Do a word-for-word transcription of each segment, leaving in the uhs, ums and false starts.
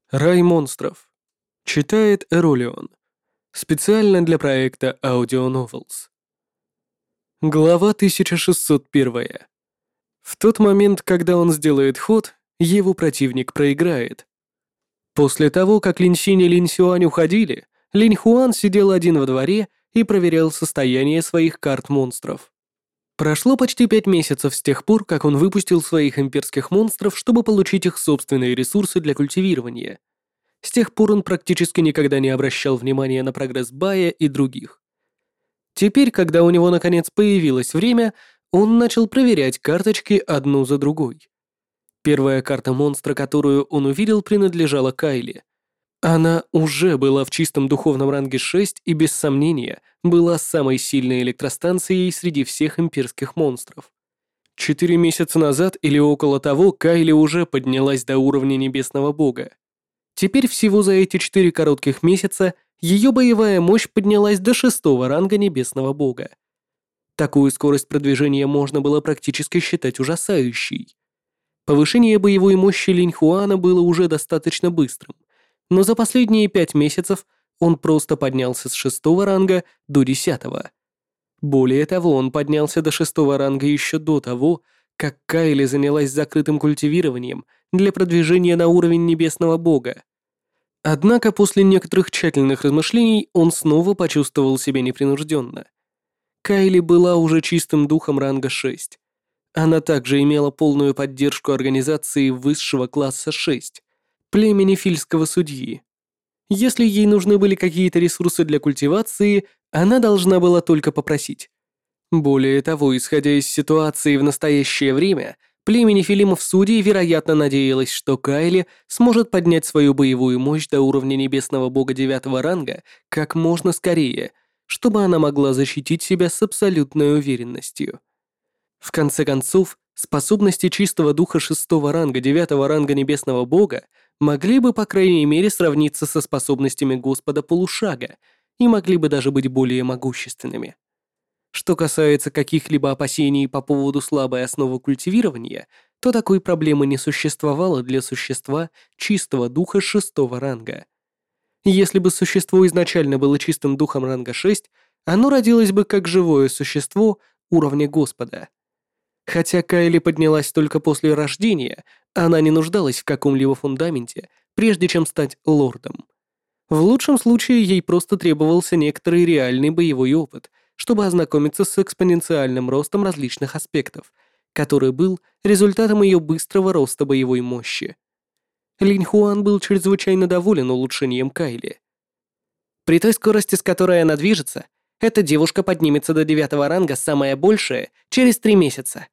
Рай монстров. Читает Эролион. Специально для проекта Audio Novels. Глава тысяча шестьсот один. В тот момент, когда он сделает ход, его противник проиграет. После того, как Линь Синь и Линь Сюань уходили, Линь Хуан сидел один во дворе и проверял состояние своих карт монстров. Прошло почти пять месяцев с тех пор, как он выпустил своих имперских монстров, чтобы получить их собственные ресурсы для культивирования. С тех пор он практически никогда не обращал внимания на прогресс Бая и других. Теперь, когда у него наконец появилось время, он начал проверять карточки одну за другой. Первая карта монстра, которую он увидел, принадлежала Кайли. Она уже была в чистом духовном ранге шесть и, без сомнения, была самой сильной электростанцией среди всех имперских монстров. Четыре месяца назад или около того Кайли уже поднялась до уровня небесного бога. Теперь всего за эти четыре коротких месяца ее боевая мощь поднялась до шестого ранга небесного бога. Такую скорость продвижения можно было практически считать ужасающей. Повышение боевой мощи Линь Хуана было уже достаточно быстрым, но за последние пять месяцев он просто поднялся с шестого ранга до десятого. Более того, он поднялся до шестого ранга еще до того, как Кайли занялась закрытым культивированием для продвижения на уровень небесного бога. Однако после некоторых тщательных размышлений он снова почувствовал себя непринужденно. Кайли была уже чистым духом ранга шесть. Она также имела полную поддержку организации высшего класса шесть, племени фильского судьи. Если ей нужны были какие-то ресурсы для культивации, она должна была только попросить. Более того, исходя из ситуации в настоящее время, племя нефилимов судей, вероятно, надеялось, что Кайли сможет поднять свою боевую мощь до уровня небесного бога девятого ранга как можно скорее, чтобы она могла защитить себя с абсолютной уверенностью. В конце концов, способности чистого духа шестого ранга девятого ранга небесного бога могли бы, по крайней мере, сравниться со способностями Господа Полушага и могли бы даже быть более могущественными. Что касается каких-либо опасений по поводу слабой основы культивирования, то такой проблемы не существовало для существа чистого духа шестого ранга. Если бы существо изначально было чистым духом ранга шесть, оно родилось бы как живое существо уровня Господа. Хотя Кайли поднялась только после рождения, она не нуждалась в каком-либо фундаменте, прежде чем стать лордом. В лучшем случае ей просто требовался некоторый реальный боевой опыт, чтобы ознакомиться с экспоненциальным ростом различных аспектов, который был результатом ее быстрого роста боевой мощи. Линь Хуан был чрезвычайно доволен улучшением Кайли. При той скорости, с которой она движется, эта девушка поднимется до девятого ранга самое большее через три месяца.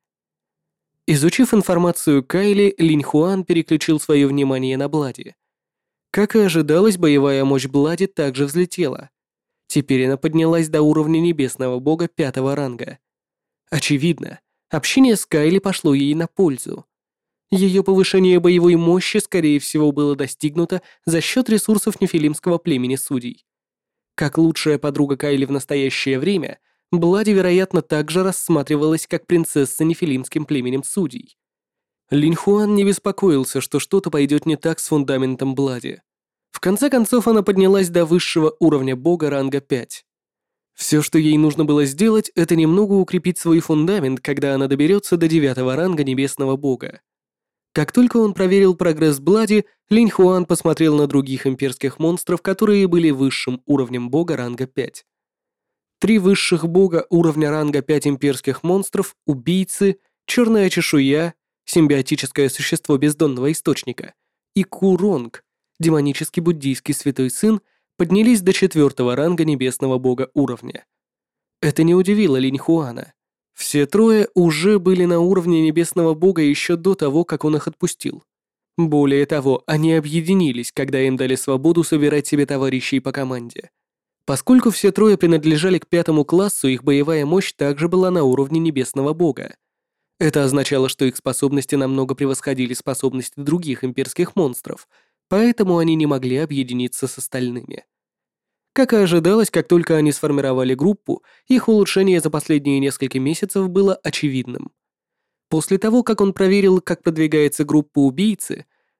Изучив информацию Кайли, Линь Хуан переключил свое внимание на Блади. Как и ожидалось, боевая мощь Блади также взлетела. Теперь она поднялась до уровня небесного бога пятого ранга. Очевидно, общение с Кайли пошло ей на пользу. Ее повышение боевой мощи, скорее всего, было достигнуто за счет ресурсов нефилимского племени судей. Как лучшая подруга Кайли в настоящее время, Блади, вероятно, также рассматривалась как принцесса нефилимским племенем судей. Линь Хуан не беспокоился, что что-то пойдет не так с фундаментом Блади. В конце концов, она поднялась до высшего уровня бога ранга пять. Все, что ей нужно было сделать, это немного укрепить свой фундамент, когда она доберется до девятого ранга небесного бога. Как только он проверил прогресс Блади, Линь Хуан посмотрел на других имперских монстров, которые были высшим уровнем бога ранга пять. Три высших бога уровня ранга пять имперских монстров, убийцы, черная чешуя, симбиотическое существо бездонного источника, и Куронг, демонический буддийский святой сын, поднялись до четвертого ранга небесного бога уровня. Это не удивило Линь Хуана. Все трое уже были на уровне небесного бога еще до того, как он их отпустил. Более того, они объединились, когда им дали свободу собирать себе товарищей по команде. Поскольку все трое принадлежали к пятому классу, их боевая мощь также была на уровне небесного бога. Это означало, что их способности намного превосходили способности других имперских монстров, поэтому они не могли объединиться с остальными. Как и ожидалось, как только они сформировали группу, их улучшение за последние несколько месяцев было очевидным. После того, как он проверил, как продвигается группа убийцы,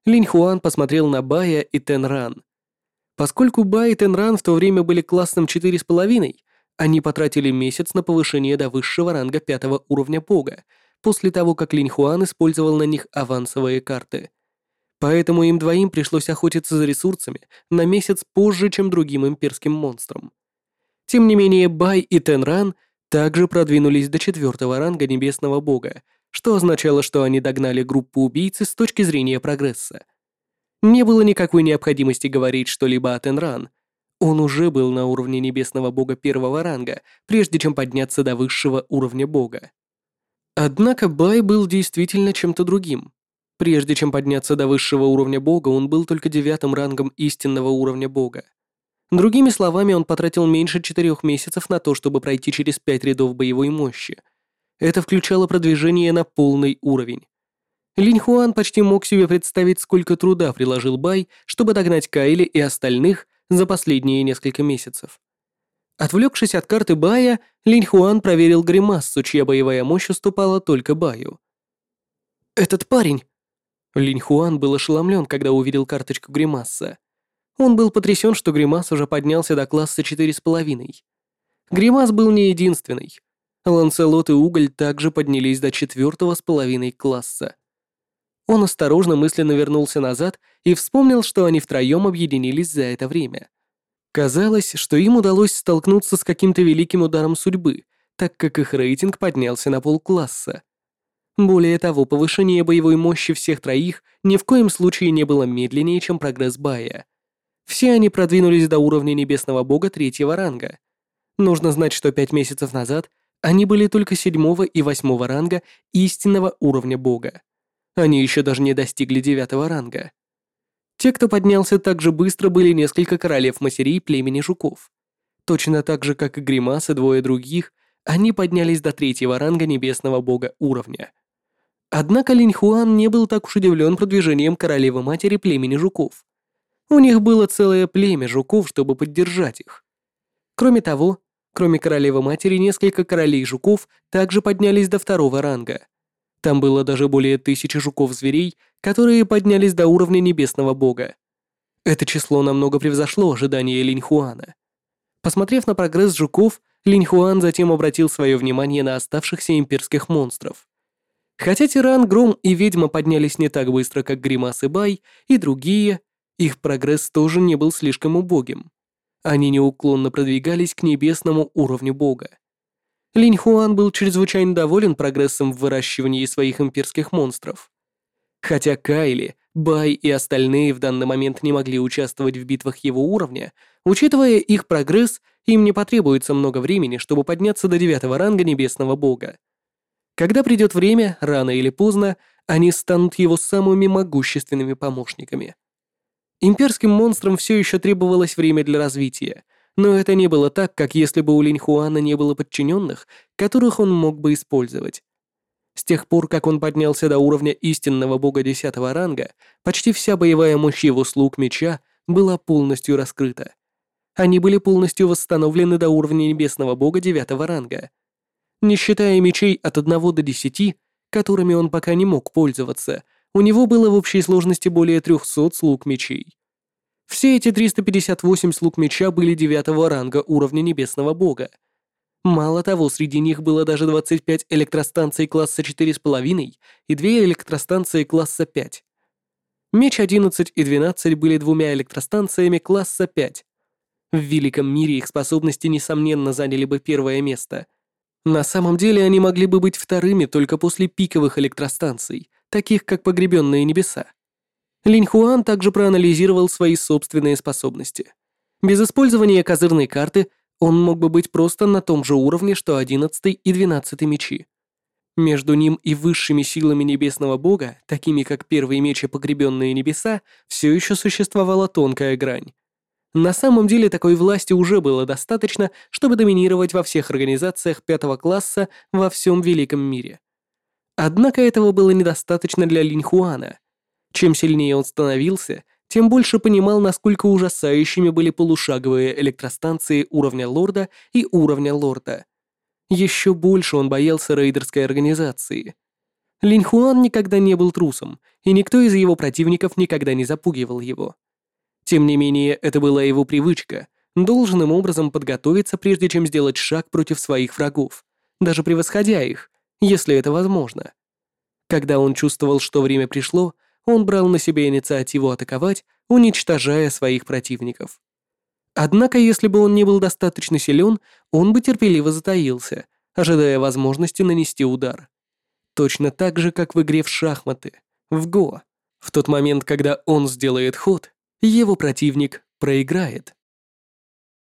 Линь Хуан посмотрел на Бая и Тенран. Поскольку Бай и Тенран в то время были классом четыре с половиной, они потратили месяц на повышение до высшего ранга пятого уровня бога, после того, как Линь Хуан использовал на них авансовые карты. Поэтому им двоим пришлось охотиться за ресурсами на месяц позже, чем другим имперским монстрам. Тем не менее, Бай и Тенран также продвинулись до четвертого ранга небесного бога, что означало, что они догнали группу убийцы с точки зрения прогресса. Не было никакой необходимости говорить что-либо о Тенран. Он уже был на уровне небесного бога первого ранга, прежде чем подняться до высшего уровня бога. Однако Бай был действительно чем-то другим. Прежде чем подняться до высшего уровня бога, он был только девятым рангом истинного уровня бога. Другими словами, он потратил меньше четырех месяцев на то, чтобы пройти через пять рядов боевой мощи. Это включало продвижение на полный уровень. Линь Хуан почти мог себе представить, сколько труда приложил Бай, чтобы догнать Кайли и остальных за последние несколько месяцев. Отвлекшись от карты Бая, Линь Хуан проверил гримассу, чья боевая мощь уступала только Баю. «Этот парень!» Линь Хуан был ошеломлен, когда увидел карточку гримасса. Он был потрясен, что гримас уже поднялся до класса четыре с половиной. Гримас был не единственный. Ланселот и Уголь также поднялись до четвертого с половиной класса. Он осторожно мысленно вернулся назад и вспомнил, что они втроем объединились за это время. Казалось, что им удалось столкнуться с каким-то великим ударом судьбы, так как их рейтинг поднялся на полкласса. Более того, повышение боевой мощи всех троих ни в коем случае не было медленнее, чем прогресс Бая. Все они продвинулись до уровня небесного бога третьего ранга. Нужно знать, что пять месяцев назад они были только седьмого и восьмого ранга истинного уровня бога. Они еще даже не достигли девятого ранга. Те, кто поднялся так же быстро, были несколько королев-матерей племени жуков. Точно так же, как и Гримас и двое других, они поднялись до третьего ранга небесного бога уровня. Однако Линь Хуан не был так уж удивлен продвижением королевы-матери племени жуков. У них было целое племя жуков, чтобы поддержать их. Кроме того, кроме королевы-матери, несколько королей жуков также поднялись до второго ранга. Там было даже более тысячи жуков-зверей, которые поднялись до уровня небесного бога. Это число намного превзошло ожидания Линь Хуана. Посмотрев на прогресс жуков, Линь Хуан затем обратил свое внимание на оставшихся имперских монстров. Хотя Тиран, Гром и Ведьма поднялись не так быстро, как Гримас и Бай, и другие, их прогресс тоже не был слишком убогим. Они неуклонно продвигались к небесному уровню бога. Линь Хуан был чрезвычайно доволен прогрессом в выращивании своих имперских монстров. Хотя Кайли, Бай и остальные в данный момент не могли участвовать в битвах его уровня, учитывая их прогресс, им не потребуется много времени, чтобы подняться до девятого ранга небесного бога. Когда придет время, рано или поздно, они станут его самыми могущественными помощниками. Имперским монстрам все еще требовалось время для развития, но это не было так, как если бы у Линь Хуана не было подчиненных, которых он мог бы использовать. С тех пор, как он поднялся до уровня истинного бога десятого ранга, почти вся боевая мощь его слуг меча была полностью раскрыта. Они были полностью восстановлены до уровня небесного бога девятого ранга. Не считая мечей от одного до десяти, которыми он пока не мог пользоваться, у него было в общей сложности более трехсот слуг мечей. Все эти триста пятьдесят восемь слуг меча были девятого ранга уровня небесного бога. Мало того, среди них было даже двадцать пять электростанций класса четыре с половиной и две электростанции класса пять. Меч одиннадцать и двенадцать были двумя электростанциями класса пять. В великом мире их способности, несомненно, заняли бы первое место. На самом деле они могли бы быть вторыми только после пиковых электростанций, таких как Погребенные небеса. Линь Хуан также проанализировал свои собственные способности. Без использования козырной карты он мог бы быть просто на том же уровне, что одиннадцатый и двенадцатый мечи. Между ним и высшими силами небесного бога, такими как первый меч и Погребенные небеса, все еще существовала тонкая грань. На самом деле такой власти уже было достаточно, чтобы доминировать во всех организациях пятого класса во всем великом мире. Однако этого было недостаточно для Линь Хуана. Чем сильнее он становился, тем больше понимал, насколько ужасающими были полушаговые электростанции уровня лорда и уровня лорда. Еще больше он боялся рейдерской организации. Линь Хуан никогда не был трусом, и никто из его противников никогда не запугивал его. Тем не менее, это была его привычка — должным образом подготовиться, прежде чем сделать шаг против своих врагов, даже превосходя их, если это возможно. Когда он чувствовал, что время пришло, он брал на себя инициативу атаковать, уничтожая своих противников. Однако, если бы он не был достаточно силен, он бы терпеливо затаился, ожидая возможности нанести удар. Точно так же, как в игре в шахматы, в Го. В тот момент, когда он сделает ход, его противник проиграет.